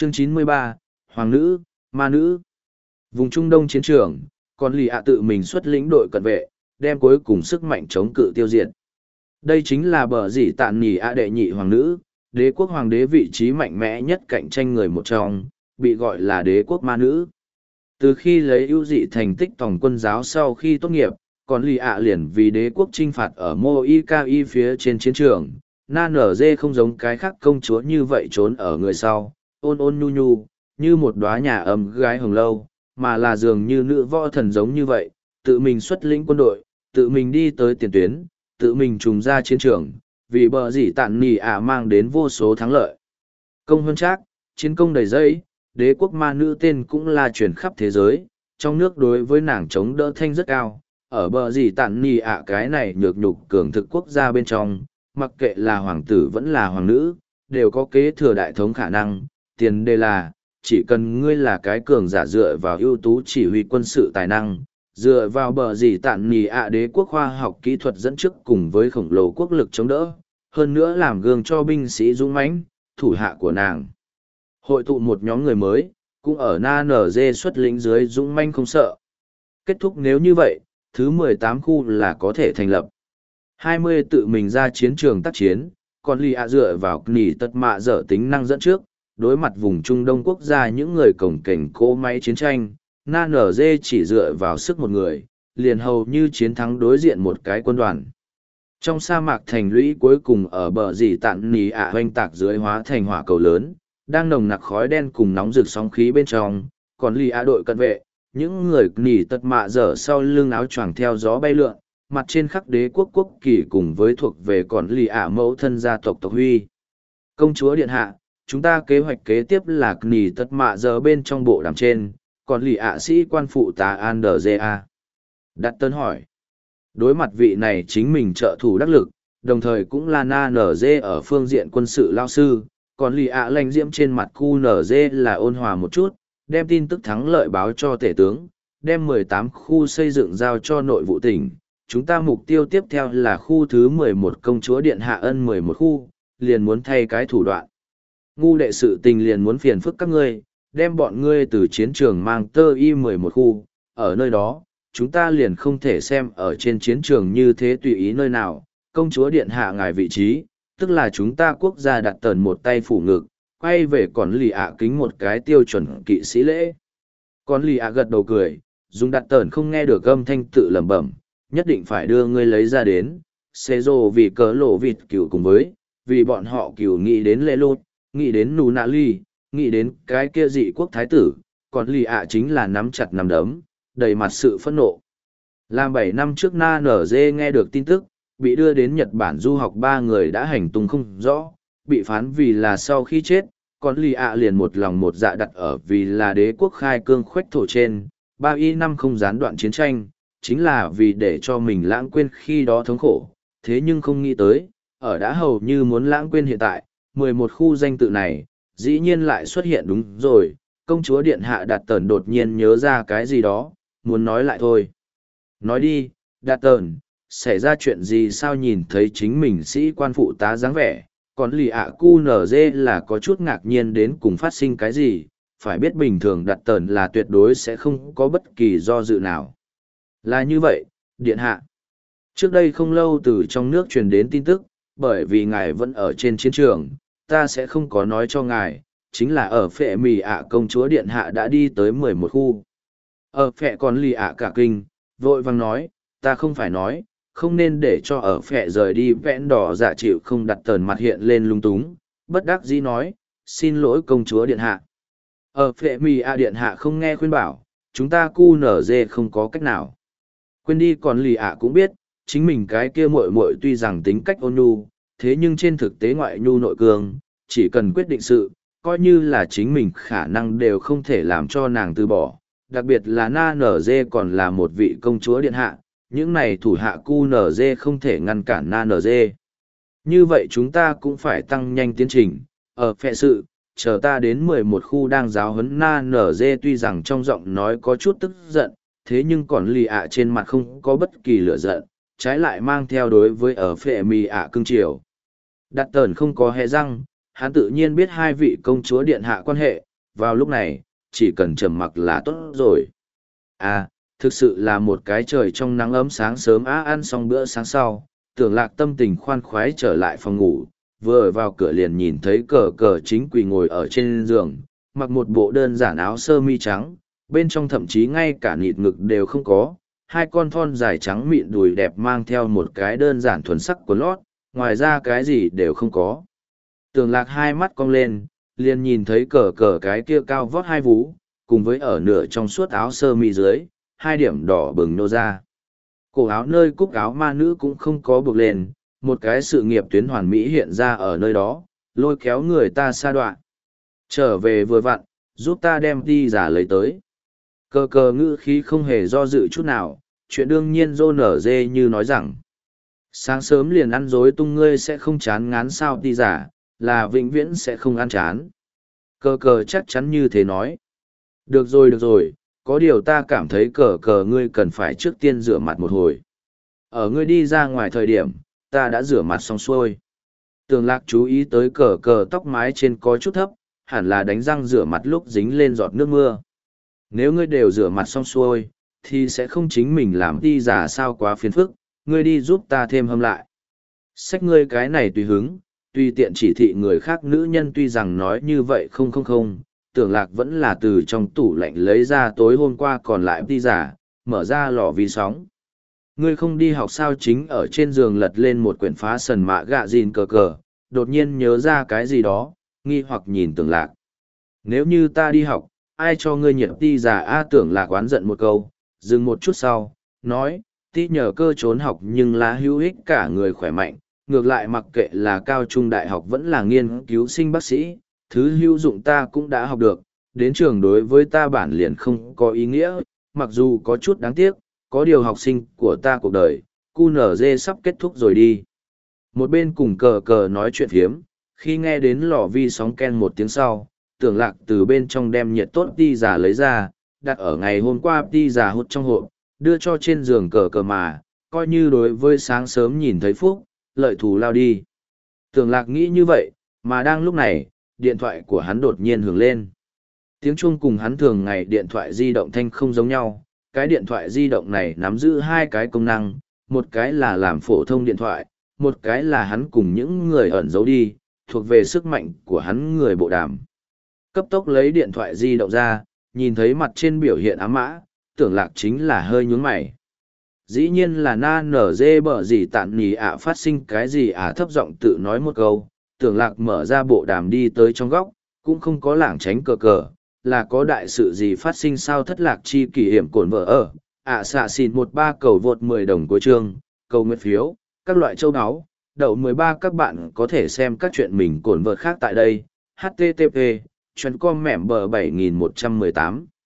Chương 93, Hoàng nữ, Ma nữ. Vùng Trung Đông chiến trường, còn lì ạ tự mình xuất lĩnh đội cận vệ, đem cuối cùng sức mạnh chống cự tiêu diệt. Đây chính là bờ dĩ tạn nỉ ạ đệ nhị hoàng nữ, đế quốc hoàng đế vị trí mạnh mẽ nhất cạnh tranh người một trong, bị gọi là đế quốc ma nữ. Từ khi lấy ưu dị thành tích tổng quân giáo sau khi tốt nghiệp, còn lì ạ liền vì đế quốc chinh phạt ở Moikai phía trên chiến trường. Na nở dê không giống cái khác công chúa như vậy trốn ở người sau, ôn ôn nhu nhu, như một đóa nhà ấm gái hồng lâu, mà là dường như nữ võ thần giống như vậy, tự mình xuất lĩnh quân đội, tự mình đi tới tiền tuyến, tự mình trùng ra chiến trường, vì bờ dĩ tạn nỉ ạ mang đến vô số thắng lợi. Công hơn trác, chiến công đầy dẫy, đế quốc ma nữ tên cũng là truyền khắp thế giới, trong nước đối với nàng chống đỡ thanh rất cao, ở bờ dĩ tạn nỉ ạ cái này nhược nhục cường thực quốc gia bên trong, mặc kệ là hoàng tử vẫn là hoàng nữ, đều có kế thừa đại thống khả năng, tiền đề là, chỉ cần ngươi là cái cường giả dựa vào ưu tú chỉ huy quân sự tài năng, dựa vào bờ dĩ tạn nỉ ạ đế quốc khoa học kỹ thuật dẫn trước cùng với khổng lồ quốc lực chống đỡ, hơn nữa làm gương cho binh sĩ dũng mãnh, thủ hạ của nàng. Hội tụ một nhóm người mới, cũng ở Na Nở Dê xuất lĩnh dưới dũng manh không sợ. Kết thúc nếu như vậy, thứ 18 khu là có thể thành lập. 20 tự mình ra chiến trường tác chiến, còn lì ạ dựa vào nỉ tật mạ dở tính năng dẫn trước, đối mặt vùng Trung Đông quốc gia những người cổng cảnh cỗ máy chiến tranh, Na Nở Dê chỉ dựa vào sức một người, liền hầu như chiến thắng đối diện một cái quân đoàn. Trong sa mạc thành lũy cuối cùng ở bờ dì tạn nỉ ạ hoanh tạc dưới hóa thành hỏa cầu lớn, đang nồng nặc khói đen cùng nóng rực sóng khí bên trong, còn lì ạ đội cận vệ, những người nỉ tật mạ dở sau lưng áo choàng theo gió bay lượn, mặt trên khắc đế quốc quốc kỳ cùng với thuộc về còn lì ạ mẫu thân gia tộc tộc huy. Công chúa điện hạ, chúng ta kế hoạch kế tiếp là nỉ tật mạ dở bên trong bộ đàm trên, còn lì ạ sĩ quan phụ tá Anderja. Đặt tên hỏi. Đối mặt vị này chính mình trợ thủ đắc lực, đồng thời cũng là Na Nở Dê ở phương diện quân sự lao sư, còn lì ạ lanh diễm trên mặt cu Nở Dê là ôn hòa một chút, đem tin tức thắng lợi báo cho tể tướng, đem 18 khu xây dựng giao cho nội vụ tỉnh. Chúng ta mục tiêu tiếp theo là khu thứ 11 công chúa điện hạ ân 11 khu, liền muốn thay cái thủ đoạn. Ngu đệ sự tình liền muốn phiền phức các ngươi, đem bọn ngươi từ chiến trường mang tơ y 11 khu, ở nơi đó chúng ta liền không thể xem ở trên chiến trường như thế tùy ý nơi nào, công chúa điện hạ ngài vị trí, tức là chúng ta quốc gia đặt tần một tay phủ ngực, quay về còn lì ạ kính một cái tiêu chuẩn kỵ sĩ lễ. Còn lì ạ gật đầu cười, dùng đặt tần không nghe được âm thanh tự lẩm bẩm, nhất định phải đưa ngươi lấy ra đến, xê rồ vì cớ lộ vịt cửu cùng với, vì bọn họ cửu nghĩ đến lễ lốt, nghĩ đến nù nạ ly, nghĩ đến cái kia dị quốc thái tử, còn lì ạ chính là nắm chặt nắm đấm, đầy mặt sự phẫn nộ. Làm 7 năm trước Na Nở Dê nghe được tin tức, bị đưa đến Nhật Bản du học 3 người đã hành tung không rõ, bị phán vì là sau khi chết, còn lì ạ liền một lòng một dạ đặt ở vì là đế quốc khai cương khuếch thổ trên, 3 y năm không gián đoạn chiến tranh, chính là vì để cho mình lãng quên khi đó thống khổ, thế nhưng không nghĩ tới, ở đã hầu như muốn lãng quên hiện tại, 11 khu danh tự này, dĩ nhiên lại xuất hiện đúng rồi, công chúa điện hạ Đạt Tần đột nhiên nhớ ra cái gì đó, muốn nói lại thôi. Nói đi, Đạt Tần, xảy ra chuyện gì sao nhìn thấy chính mình sĩ quan phụ tá dáng vẻ, còn lì ạ cu nở dê là có chút ngạc nhiên đến cùng phát sinh cái gì, phải biết bình thường Đạt Tần là tuyệt đối sẽ không có bất kỳ do dự nào. Là như vậy, điện hạ. Trước đây không lâu từ trong nước truyền đến tin tức, bởi vì ngài vẫn ở trên chiến trường, ta sẽ không có nói cho ngài, chính là ở phệ mì ạ công chúa điện hạ đã đi tới 11 khu. Ở phệ còn lì ạ cả kinh, vội vàng nói, ta không phải nói, không nên để cho ở phệ rời đi vẽn đỏ dạ chịu không đặt tờn mặt hiện lên lung túng, bất đắc dĩ nói, xin lỗi công chúa điện hạ. Ở phệ mì ạ điện hạ không nghe khuyên bảo, chúng ta cu nở dê không có cách nào. Quên đi còn lì ạ cũng biết, chính mình cái kia muội muội tuy rằng tính cách ôn nhu, thế nhưng trên thực tế ngoại nhu nội cường, chỉ cần quyết định sự, coi như là chính mình khả năng đều không thể làm cho nàng từ bỏ, đặc biệt là Na Nở Dê còn là một vị công chúa điện hạ, những này thủ hạ cu Nở Dê không thể ngăn cản Na Nở Dê. Như vậy chúng ta cũng phải tăng nhanh tiến trình, ở phệ sự, chờ ta đến 11 khu đang giáo huấn Na Nở Dê tuy rằng trong giọng nói có chút tức giận, thế nhưng còn lì ạ trên mặt không có bất kỳ lửa giận, trái lại mang theo đối với ở phệ mì ạ cưng chiều. Đặt tờn không có hề răng, hắn tự nhiên biết hai vị công chúa điện hạ quan hệ, vào lúc này, chỉ cần trầm mặc là tốt rồi. À, thực sự là một cái trời trong nắng ấm sáng sớm ăn xong bữa sáng sau, Tưởng Lạc tâm tình khoan khoái trở lại phòng ngủ, vừa vào cửa liền nhìn thấy cờ cờ chính quỳ ngồi ở trên giường, mặc một bộ đơn giản áo sơ mi trắng, bên trong thậm chí ngay cả nịt ngực đều không có, hai con thon dài trắng mịn đùi đẹp mang theo một cái đơn giản thuần sắc của lót, ngoài ra cái gì đều không có. Tưởng Lạc hai mắt cong lên, liền nhìn thấy cờ cờ cái kia cao vót hai vú, cùng với ở nửa trong suốt áo sơ mi dưới, hai điểm đỏ bừng nô ra. Cổ áo nơi cúc áo ma nữ cũng không có buộc lên, một cái sự nghiệp tuyến hoàn mỹ hiện ra ở nơi đó, lôi kéo người ta xa đoạn. Trở về vừa vặn, giúp ta đem đi giả lấy tới. Cờ cờ ngữ khí không hề do dự chút nào, chuyện đương nhiên rô nở dê như nói rằng. Sáng sớm liền ăn dối tung ngươi sẽ không chán ngán sao đi giả, là vĩnh viễn sẽ không ăn chán. Cờ cờ chắc chắn như thế nói. Được rồi, có điều ta cảm thấy cờ cờ ngươi cần phải trước tiên rửa mặt một hồi. Ở ngươi đi ra ngoài thời điểm, ta đã rửa mặt xong xuôi. Tường Lạc chú ý tới cờ cờ tóc mái trên có chút thấp, hẳn là đánh răng rửa mặt lúc dính lên giọt nước mưa. Nếu ngươi đều rửa mặt xong xuôi, thì sẽ không chính mình làm đi giả sao quá phiền phức, ngươi đi giúp ta thêm hâm lại. Xách ngươi cái này tùy hứng, tùy tiện chỉ thị người khác nữ nhân tuy rằng nói như vậy không, Tưởng Lạc vẫn là từ trong tủ lạnh lấy ra tối hôm qua còn lại đi giả, mở ra lò vi sóng. Ngươi không đi học sao chính ở trên giường lật lên một quyển phá sần mạ gạ gìn cờ cờ, đột nhiên nhớ ra cái gì đó, nghi hoặc nhìn Tưởng Lạc. Nếu như ta đi học, ai cho ngươi nhiệt đi giả Tưởng Lạc oán giận một câu, dừng một chút sau, nói, tí nhờ cơ trốn học nhưng là hữu ích cả người khỏe mạnh, ngược lại mặc kệ là cao trung đại học vẫn là nghiên cứu sinh bác sĩ, thứ hữu dụng ta cũng đã học được, đến trường đối với ta bản liền không có ý nghĩa, mặc dù có chút đáng tiếc, có điều học sinh của ta cuộc đời, QNZ sắp kết thúc rồi đi. Một bên cùng cờ cờ nói chuyện phiếm, khi nghe đến lò vi sóng ken một tiếng sau, Tưởng Lạc từ bên trong đem nhiệt tốt đi giả lấy ra, đặt ở ngày hôm qua đi giả hút trong hộp, đưa cho trên giường cờ cờ mà, coi như đối với sáng sớm nhìn thấy phúc, lợi thù lao đi. Tưởng Lạc nghĩ như vậy, mà đang lúc này, điện thoại của hắn đột nhiên hưởng lên. Tiếng chuông cùng hắn thường ngày điện thoại di động thanh không giống nhau, cái điện thoại di động này nắm giữ hai cái công năng, một cái là làm phổ thông điện thoại, một cái là hắn cùng những người ẩn giấu đi, thuộc về sức mạnh của hắn người bộ đàm. Cấp tốc lấy điện thoại di động ra, nhìn thấy mặt trên biểu hiện ám mã, Tưởng Lạc chính là hơi nhướng mày. Dĩ nhiên là na nở dê bở gì tạn nì phát sinh cái gì thấp giọng tự nói một câu, Tưởng Lạc mở ra bộ đàm đi tới trong góc, cũng không có lảng tránh cờ cờ, là có đại sự gì phát sinh sao thất lạc chi kỷ hiểm cổn vợ ở, xạ xịn 13 cầu vượt 10 đồng cuối chương, cầu nguyện phiếu, các loại châu áo, đậu 13 các bạn có thể xem các chuyện mình cổn vợt khác tại đây, http, chuyên com mẻm bờ 7118.